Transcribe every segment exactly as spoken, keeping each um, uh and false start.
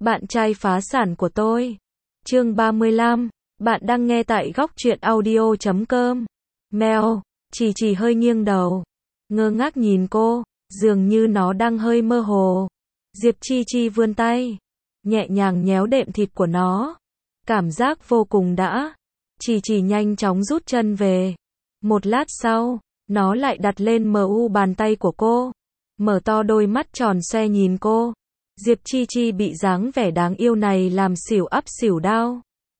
bạn trai phá sản của tôi. Chương ba mươi lăm, bạn đang nghe tại góc truyện audio chấm com. Mèo, Trì Trì hơi nghiêng đầu, ngơ ngác nhìn cô, dường như nó đang hơi mơ hồ. Diệp Chi Chi vươn tay, nhẹ nhàng nhéo đệm thịt của nó. Cảm giác vô cùng đã. Trì Trì nhanh chóng rút chân về. Một lát sau, nó lại đặt lên mu bàn tay của cô, mở to đôi mắt tròn xoe nhìn cô. Diệp Chi Chi bị dáng vẻ đáng yêu này làm xỉu ắp xỉu đau.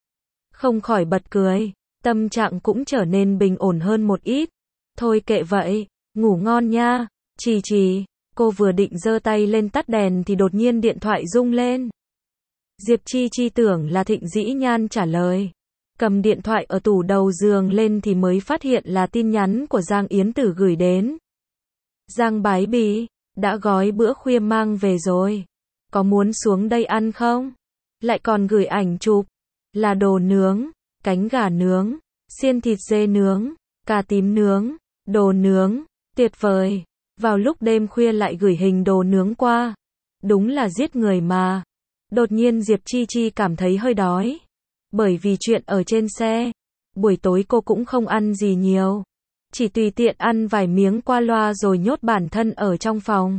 Không khỏi bật cười, tâm trạng cũng trở nên bình ổn hơn một ít. Thôi kệ vậy, ngủ ngon nha, Chi Chi. Cô vừa định giơ tay lên tắt đèn thì đột nhiên điện thoại rung lên. Diệp Chi Chi tưởng là Thịnh Dĩ Nhan trả lời. Cầm điện thoại ở tủ đầu giường lên thì mới phát hiện là tin nhắn của Giang Yến Tử gửi đến. Giang Bái Bì, đã gói bữa khuya mang về rồi. Có muốn xuống đây ăn không? Lại còn gửi ảnh chụp. Là đồ nướng, cánh gà nướng, xiên thịt dê nướng, cà tím nướng, đồ nướng, tuyệt vời. Vào lúc đêm khuya lại gửi hình đồ nướng qua. Đúng là giết người mà. Đột nhiên Diệp Chi Chi cảm thấy hơi đói. Bởi vì chuyện ở trên xe, buổi tối cô cũng không ăn gì nhiều. Chỉ tùy tiện ăn vài miếng qua loa rồi nhốt bản thân ở trong phòng.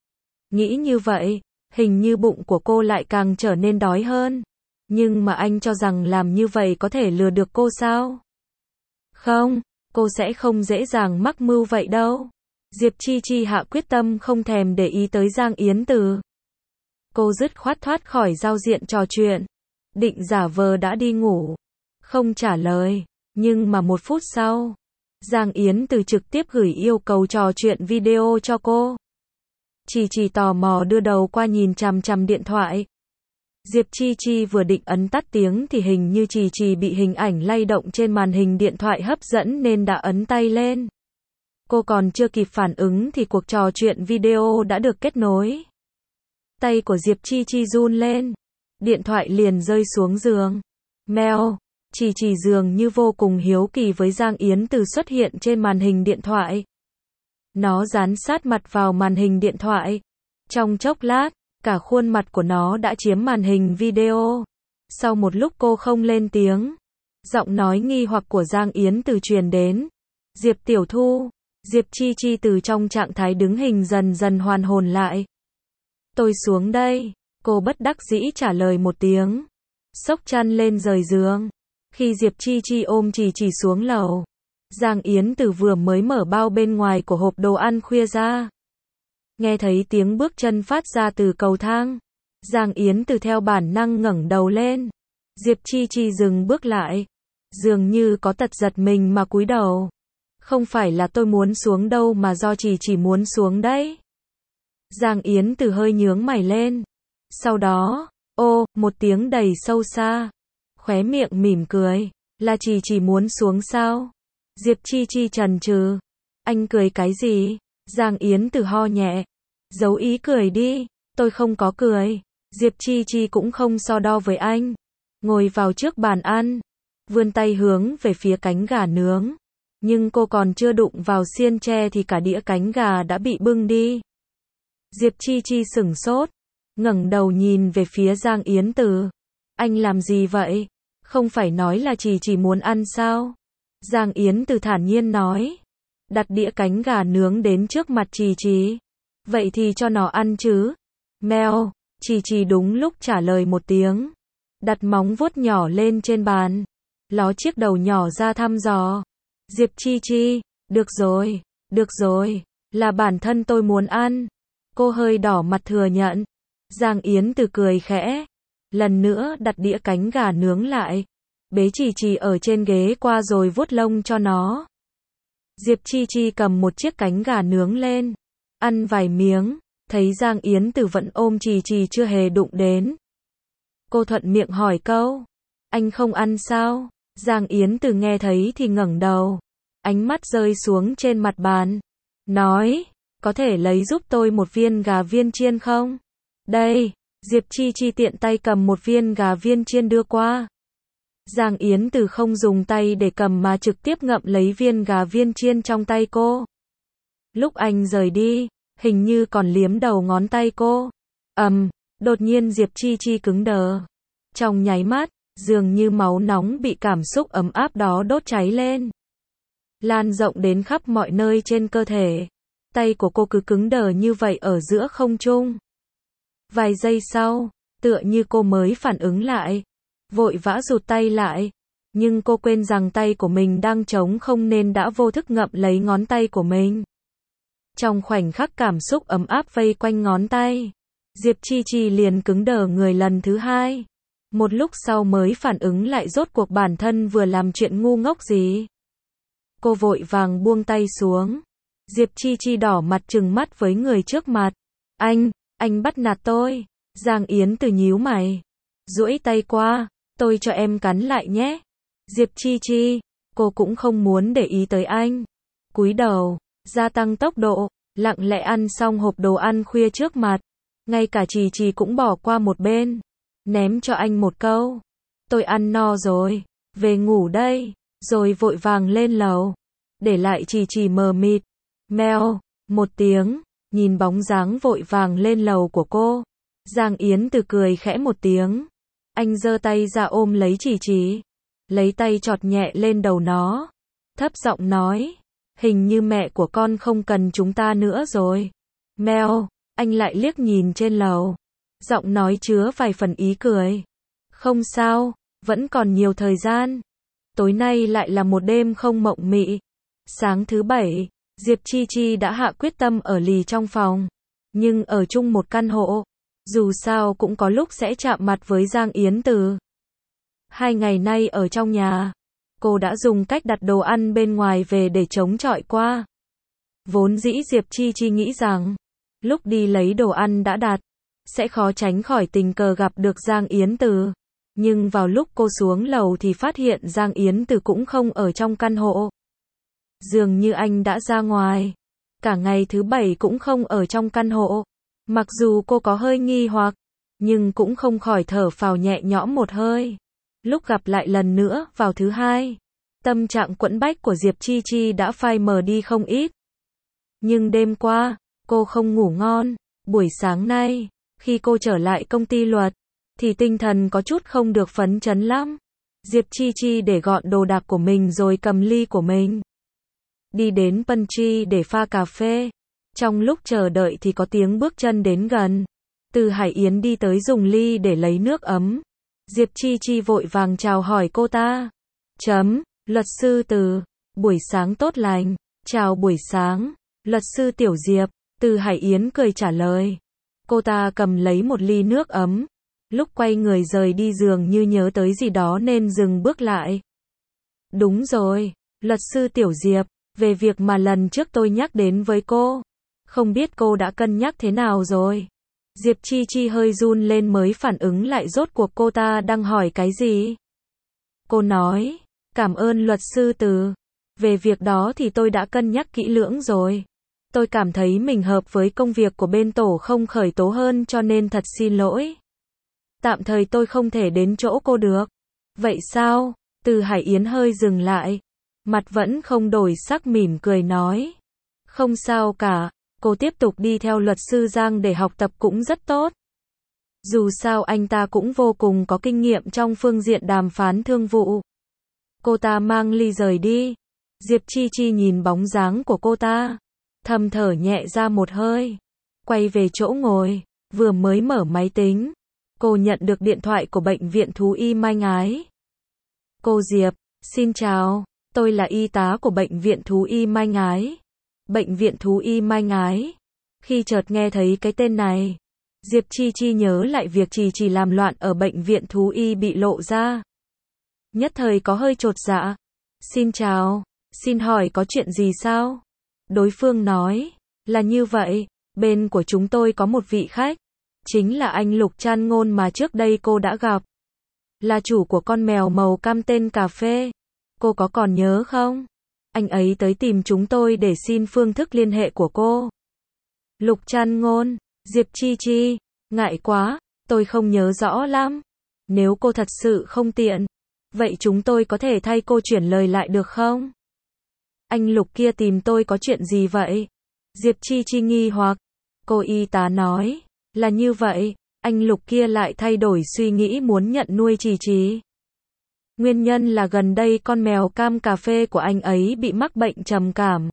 Nghĩ như vậy, hình như bụng của cô lại càng trở nên đói hơn. Nhưng mà anh cho rằng làm như vậy có thể lừa được cô sao? Không, cô sẽ không dễ dàng mắc mưu vậy đâu. Diệp Chi Chi hạ quyết tâm không thèm để ý tới Giang Yến Tử. Cô dứt khoát thoát khỏi giao diện trò chuyện. Định giả vờ đã đi ngủ. Không trả lời. Nhưng mà một phút sau, Giang Yến Tử trực tiếp gửi yêu cầu trò chuyện video cho cô. Chỉ chỉ tò mò đưa đầu qua nhìn chằm chằm điện thoại. Diệp Chi Chi vừa định ấn tắt tiếng thì hình như Trì Trì bị hình ảnh lay động trên màn hình điện thoại hấp dẫn nên đã ấn tay lên. Cô còn chưa kịp phản ứng thì cuộc trò chuyện video đã được kết nối. Tay của Diệp Chi Chi run lên. Điện thoại liền rơi xuống giường. Mèo, Trì Trì dường như vô cùng hiếu kỳ với Giang Yến Tử xuất hiện trên màn hình điện thoại. Nó dán sát mặt vào màn hình điện thoại. Trong chốc lát, cả khuôn mặt của nó đã chiếm màn hình video. Sau một lúc cô không lên tiếng, giọng nói nghi hoặc của Giang Yến Tử truyền đến. Diệp Tiểu Thu. Diệp Chi Chi từ trong trạng thái đứng hình dần dần hoàn hồn lại. Tôi xuống đây. Cô bất đắc dĩ trả lời một tiếng. Xốc chăn lên rời giường. Khi Diệp Chi Chi ôm Trì Trì xuống lầu, Giang Yến Tử vừa mới mở bao bên ngoài của hộp đồ ăn khuya ra. Nghe thấy tiếng bước chân phát ra từ cầu thang. Giang Yến Tử theo bản năng ngẩng đầu lên. Diệp Chi Chi dừng bước lại. Dường như có tật giật mình mà cúi đầu. Không phải là tôi muốn xuống đâu mà do Trì Trì muốn xuống đấy. Giang Yến Tử hơi nhướng mày lên. Sau đó, ô, một tiếng đầy sâu xa. Khóe miệng mỉm cười. Là Trì Trì muốn xuống sao? Diệp Chi Chi chần chừ. Anh cười cái gì? Giang Yến Tử ho nhẹ. Giấu ý cười đi. Tôi không có cười. Diệp Chi Chi cũng không so đo với anh. Ngồi vào trước bàn ăn. Vươn tay hướng về phía cánh gà nướng. Nhưng cô còn chưa đụng vào xiên tre thì cả đĩa cánh gà đã bị bưng đi. Diệp Chi Chi sửng sốt. Ngẩng đầu nhìn về phía Giang Yến Tử. Anh làm gì vậy? Không phải nói là chỉ chỉ muốn ăn sao? Giang Yến Tử thản nhiên nói. Đặt đĩa cánh gà nướng đến trước mặt Trì Trì. Vậy thì cho nó ăn chứ. Mèo, Trì Trì đúng lúc trả lời một tiếng. Đặt móng vuốt nhỏ lên trên bàn. Ló chiếc đầu nhỏ ra thăm dò. Diệp Chi Chi, được rồi, được rồi, là bản thân tôi muốn ăn. Cô hơi đỏ mặt thừa nhận. Giang Yến Tử cười khẽ. Lần nữa đặt đĩa cánh gà nướng lại. Bế Trì Trì ở trên ghế qua rồi vuốt lông cho nó. Diệp Chi Chi cầm một chiếc cánh gà nướng lên. Ăn vài miếng. Thấy Giang Yến Tử vẫn ôm Trì Trì chưa hề đụng đến. Cô thuận miệng hỏi câu. Anh không ăn sao? Giang Yến Tử nghe thấy thì ngẩng đầu. Ánh mắt rơi xuống trên mặt bàn. Nói. Có thể lấy giúp tôi một viên gà viên chiên không? Đây. Diệp Chi Chi tiện tay cầm một viên gà viên chiên đưa qua. Giang Yến Tử không dùng tay để cầm mà trực tiếp ngậm lấy viên gà viên chiên trong tay cô. Lúc anh rời đi, hình như còn liếm đầu ngón tay cô. Ầm, um, Đột nhiên Diệp Chi Chi cứng đờ. Trong nháy mắt, dường như máu nóng bị cảm xúc ấm áp đó đốt cháy lên. Lan rộng đến khắp mọi nơi trên cơ thể. Tay của cô cứ cứng đờ như vậy ở giữa không trung. Vài giây sau, tựa như cô mới phản ứng lại. Vội vã rụt tay lại. Nhưng cô quên rằng tay của mình đang trống không nên đã vô thức ngậm lấy ngón tay của mình. Trong khoảnh khắc cảm xúc ấm áp vây quanh ngón tay, Diệp Chi Chi liền cứng đờ người lần thứ hai. Một lúc sau mới phản ứng lại rốt cuộc bản thân vừa làm chuyện ngu ngốc gì. Cô vội vàng buông tay xuống. Diệp Chi Chi đỏ mặt trừng mắt với người trước mặt. Anh, anh bắt nạt tôi. Giang Yến Từ nhíu mày. Duỗi tay qua, tôi cho em cắn lại nhé. Diệp Chi Chi, cô cũng không muốn để ý tới anh. Cúi đầu, gia tăng tốc độ, lặng lẽ ăn xong hộp đồ ăn khuya trước mặt. Ngay cả Trì Trì cũng bỏ qua một bên. Ném cho anh một câu. Tôi ăn no rồi, về ngủ đây. Rồi vội vàng lên lầu. Để lại Trì Trì mờ mịt. Mèo, một tiếng, nhìn bóng dáng vội vàng lên lầu của cô. Giang Yến Từ cười khẽ một tiếng. Anh giơ tay ra ôm lấy Trì Trì. Lấy tay chọt nhẹ lên đầu nó. Thấp giọng nói. Hình như mẹ của con không cần chúng ta nữa rồi. Mèo, anh lại liếc nhìn trên lầu. Giọng nói chứa vài phần ý cười. Không sao, vẫn còn nhiều thời gian. Tối nay lại là một đêm không mộng mị. Sáng thứ bảy, Diệp Chi Chi đã hạ quyết tâm ở lì trong phòng. Nhưng ở chung một căn hộ. Dù sao cũng có lúc sẽ chạm mặt với Giang Yến Từ. Hai ngày nay ở trong nhà, cô đã dùng cách đặt đồ ăn bên ngoài về để chống chọi qua. Vốn dĩ Diệp Chi Chi nghĩ rằng, lúc đi lấy đồ ăn đã đặt, sẽ khó tránh khỏi tình cờ gặp được Giang Yến Từ. Nhưng vào lúc cô xuống lầu thì phát hiện Giang Yến Từ cũng không ở trong căn hộ. Dường như anh đã ra ngoài. Cả ngày thứ bảy cũng không ở trong căn hộ. Mặc dù cô có hơi nghi hoặc, nhưng cũng không khỏi thở phào nhẹ nhõm một hơi. Lúc gặp lại lần nữa vào thứ hai, tâm trạng quẫn bách của Diệp Chi Chi đã phai mờ đi không ít. Nhưng đêm qua, cô không ngủ ngon. Buổi sáng nay, khi cô trở lại công ty luật, thì tinh thần có chút không được phấn chấn lắm. Diệp Chi Chi để gọn đồ đạc của mình rồi cầm ly của mình. Đi đến pantry để pha cà phê. Trong lúc chờ đợi thì có tiếng bước chân đến gần. Từ Hải Yến đi tới dùng ly để lấy nước ấm. Diệp Chi Chi vội vàng chào hỏi cô ta. Chấm, luật sư Từ, buổi sáng tốt lành. Chào buổi sáng, luật sư Tiểu Diệp. Từ Hải Yến cười trả lời. Cô ta cầm lấy một ly nước ấm. Lúc quay người rời đi dường như nhớ tới gì đó nên dừng bước lại. Đúng rồi, luật sư Tiểu Diệp, về việc mà lần trước tôi nhắc đến với cô. Không biết cô đã cân nhắc thế nào rồi? Diệp Chi Chi hơi run lên mới phản ứng lại rốt cuộc cô ta đang hỏi cái gì. Cô nói, cảm ơn luật sư Từ. Về việc đó thì tôi đã cân nhắc kỹ lưỡng rồi. Tôi cảm thấy mình hợp với công việc của bên tổ không khởi tố hơn cho nên thật xin lỗi. Tạm thời tôi không thể đến chỗ cô được. Vậy sao? Từ Hải Yến hơi dừng lại. Mặt vẫn không đổi sắc mỉm cười nói. Không sao cả, cô tiếp tục đi theo luật sư Giang để học tập cũng rất tốt. Dù sao anh ta cũng vô cùng có kinh nghiệm trong phương diện đàm phán thương vụ. Cô ta mang ly rời đi. Diệp Chi Chi nhìn bóng dáng của cô ta. Thầm thở nhẹ ra một hơi. Quay về chỗ ngồi, vừa mới mở máy tính. Cô nhận được điện thoại của bệnh viện thú y Mai Ngái. Cô Diệp, xin chào, tôi là y tá của bệnh viện thú y Mai Ngái. Bệnh viện thú y Mai Ngái. Khi chợt nghe thấy cái tên này, Diệp Chi Chi nhớ lại việc Trì Trì làm loạn ở bệnh viện thú y bị lộ ra. Nhất thời có hơi chột dạ. Xin chào, xin hỏi có chuyện gì sao? Đối phương nói, là như vậy, bên của chúng tôi có một vị khách. Chính là anh Lục Trăn Ngôn mà trước đây cô đã gặp. Là chủ của con mèo màu cam tên Cà Phê. Cô có còn nhớ không? Anh ấy tới tìm chúng tôi để xin phương thức liên hệ của cô. Lục Trăn Ngôn, Diệp Chi Chi, ngại quá, tôi không nhớ rõ lắm. Nếu cô thật sự không tiện, vậy chúng tôi có thể thay cô chuyển lời lại được không? Anh Lục kia tìm tôi có chuyện gì vậy? Diệp Chi Chi nghi hoặc. Cô y tá nói, là như vậy, anh Lục kia lại thay đổi suy nghĩ muốn nhận nuôi Trì Trì. Nguyên nhân là gần đây con mèo cam cà phê của anh ấy bị mắc bệnh trầm cảm.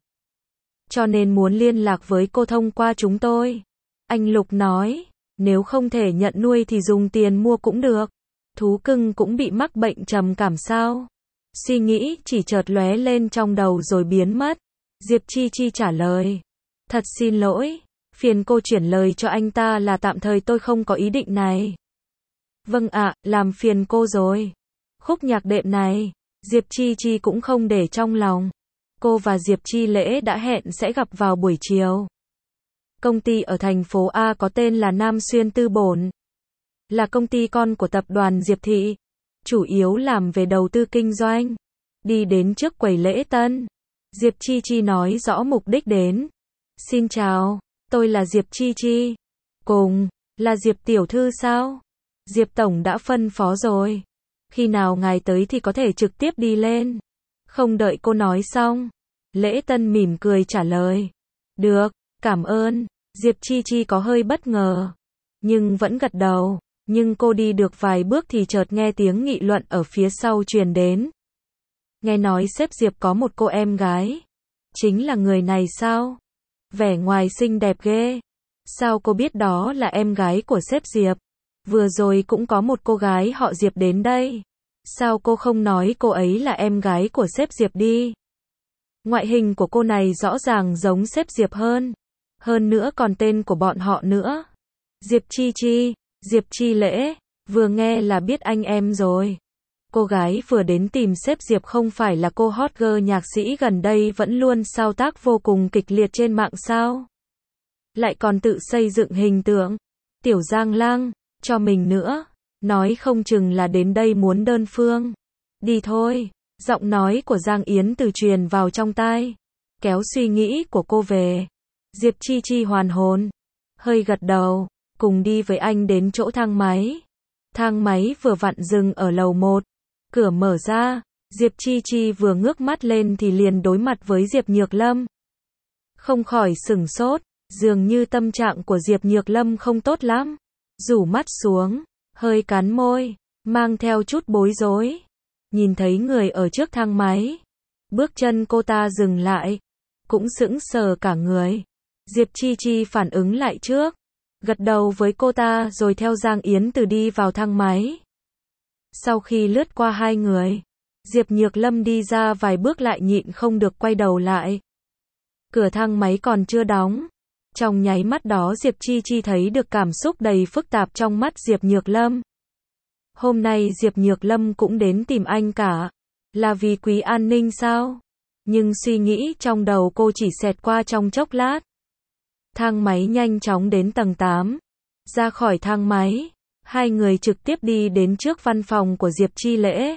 Cho nên muốn liên lạc với cô thông qua chúng tôi. Anh Lục nói, nếu không thể nhận nuôi thì dùng tiền mua cũng được. Thú cưng cũng bị mắc bệnh trầm cảm sao? Suy nghĩ chỉ chợt lóe lên trong đầu rồi biến mất. Diệp Chi Chi trả lời. Thật xin lỗi, phiền cô chuyển lời cho anh ta là tạm thời tôi không có ý định này. Vâng ạ, làm phiền cô rồi. Khúc nhạc đệm này, Diệp Chi Chi cũng không để trong lòng. Cô và Diệp Chi Lễ đã hẹn sẽ gặp vào buổi chiều. Công ty ở thành phố A có tên là Nam Xuyên Tư Bổn. Là công ty con của tập đoàn Diệp Thị. Chủ yếu làm về đầu tư kinh doanh. Đi đến trước quầy lễ tân. Diệp Chi Chi nói rõ mục đích đến. Xin chào, tôi là Diệp Chi Chi. Cùng, là Diệp Tiểu Thư sao? Diệp Tổng đã phân phó rồi. Khi nào ngài tới thì có thể trực tiếp đi lên. Không đợi cô nói xong. Lễ tân mỉm cười trả lời. Được, cảm ơn. Diệp Chi Chi có hơi bất ngờ. Nhưng vẫn gật đầu. Nhưng cô đi được vài bước thì chợt nghe tiếng nghị luận ở phía sau truyền đến. Nghe nói sếp Diệp có một cô em gái. Chính là người này sao? Vẻ ngoài xinh đẹp ghê. Sao cô biết đó là em gái của sếp Diệp? Vừa rồi cũng có một cô gái họ Diệp đến đây. Sao cô không nói cô ấy là em gái của sếp Diệp đi? Ngoại hình của cô này rõ ràng giống sếp Diệp hơn. Hơn nữa còn tên của bọn họ nữa. Diệp Chi Chi, Diệp Chi Lễ, vừa nghe là biết anh em rồi. Cô gái vừa đến tìm sếp Diệp không phải là cô hot girl nhạc sĩ gần đây vẫn luôn sao tác vô cùng kịch liệt trên mạng sao? Lại còn tự xây dựng hình tượng. Tiểu Giang Lang, cho mình nữa. Nói không chừng là đến đây muốn đơn phương. Đi thôi. Giọng nói của Giang Yến Từ truyền vào trong tai. Kéo suy nghĩ của cô về. Diệp Chi Chi hoàn hồn. Hơi gật đầu. Cùng đi với anh đến chỗ thang máy. Thang máy vừa vặn dừng ở lầu một. Cửa mở ra. Diệp Chi Chi vừa ngước mắt lên thì liền đối mặt với Diệp Nhược Lâm. Không khỏi sửng sốt. Dường như tâm trạng của Diệp Nhược Lâm không tốt lắm. Rủ mắt xuống. Hơi cắn môi. Mang theo chút bối rối. Nhìn thấy người ở trước thang máy. Bước chân cô ta dừng lại. Cũng sững sờ cả người. Diệp Chi Chi phản ứng lại trước. Gật đầu với cô ta rồi theo Giang Yến Từ đi vào thang máy. Sau khi lướt qua hai người. Diệp Nhược Lâm đi ra vài bước lại nhịn không được quay đầu lại. Cửa thang máy còn chưa đóng. Trong nháy mắt đó Diệp Chi Chi thấy được cảm xúc đầy phức tạp trong mắt Diệp Nhược Lâm. Hôm nay Diệp Nhược Lâm cũng đến tìm anh cả. Là vì Quý An Ninh sao? Nhưng suy nghĩ trong đầu cô chỉ xẹt qua trong chốc lát. Thang máy nhanh chóng đến tầng tám. Ra khỏi thang máy. Hai người trực tiếp đi đến trước văn phòng của Diệp Chi Lễ.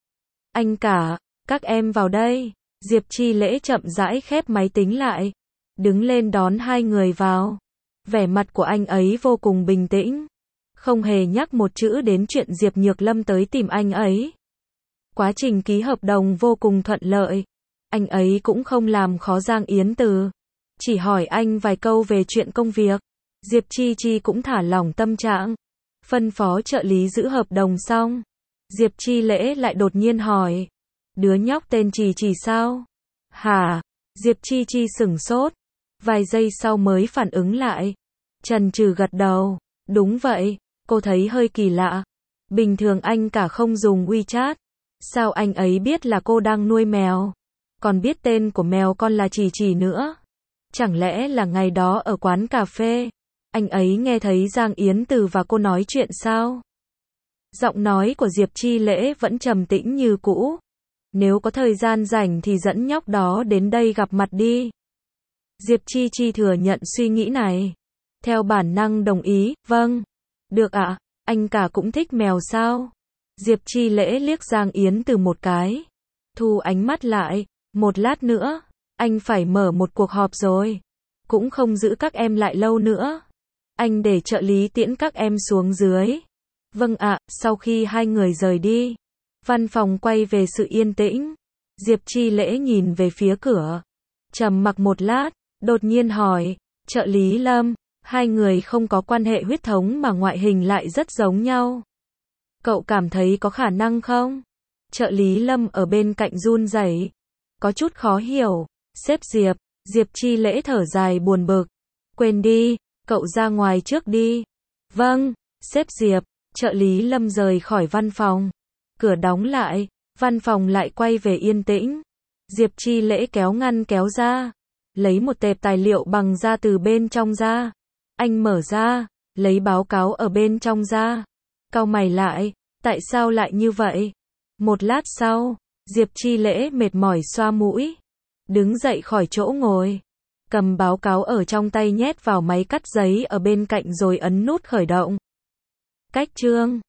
Anh cả, các em vào đây. Diệp Chi Lễ chậm rãi khép máy tính lại. Đứng lên đón hai người vào. Vẻ mặt của anh ấy vô cùng bình tĩnh. Không hề nhắc một chữ đến chuyện Diệp Nhược Lâm tới tìm anh ấy. Quá trình ký hợp đồng vô cùng thuận lợi. Anh ấy cũng không làm khó Giang Yến Từ. Chỉ hỏi anh vài câu về chuyện công việc. Diệp Chi Chi cũng thả lỏng tâm trạng. Phân phó trợ lý giữ hợp đồng xong. Diệp Chi Lễ lại đột nhiên hỏi. Đứa nhóc tên Trì Trì sao? Hả? Diệp Chi Chi sửng sốt. Vài giây sau mới phản ứng lại. Chần chừ gật đầu. Đúng vậy, cô thấy hơi kỳ lạ. Bình thường anh cả không dùng WeChat. Sao anh ấy biết là cô đang nuôi mèo? Còn biết tên của mèo con là Trì Trì nữa? Chẳng lẽ là ngày đó ở quán cà phê? Anh ấy nghe thấy Giang Yến Từ và cô nói chuyện sao? Giọng nói của Diệp Chi Lễ vẫn trầm tĩnh như cũ. Nếu có thời gian rảnh thì dẫn nhóc đó đến đây gặp mặt đi. Diệp Chi Chi thừa nhận suy nghĩ này. Theo bản năng đồng ý, vâng. Được ạ, à, anh cả cũng thích mèo sao? Diệp Chi Lễ liếc Giang Yến Từ một cái. Thu ánh mắt lại, một lát nữa, anh phải mở một cuộc họp rồi. Cũng không giữ các em lại lâu nữa. Anh để trợ lý tiễn các em xuống dưới. Vâng ạ, à, sau khi hai người rời đi. Văn phòng quay về sự yên tĩnh. Diệp Chi Lễ nhìn về phía cửa. Trầm mặc một lát, đột nhiên hỏi, trợ lý Lâm, Hai người không có quan hệ huyết thống mà ngoại hình lại rất giống nhau. Cậu cảm thấy có khả năng không? Trợ lý Lâm ở bên cạnh run rẩy, có chút khó hiểu. Sếp Diệp, Diệp Chi Lễ thở dài buồn bực. Quên đi, cậu ra ngoài trước đi. Vâng, sếp Diệp. Trợ lý Lâm rời khỏi văn phòng. Cửa đóng lại, văn phòng lại quay về yên tĩnh. Diệp Chi Lễ kéo ngăn kéo ra, lấy một tệp tài liệu bằng da từ bên trong ra. Anh mở ra, lấy báo cáo ở bên trong ra. Cau mày lại, tại sao lại như vậy? Một lát sau, Diệp Chi Lễ mệt mỏi xoa mũi, đứng dậy khỏi chỗ ngồi, cầm báo cáo ở trong tay nhét vào máy cắt giấy ở bên cạnh rồi ấn nút khởi động. Cách chương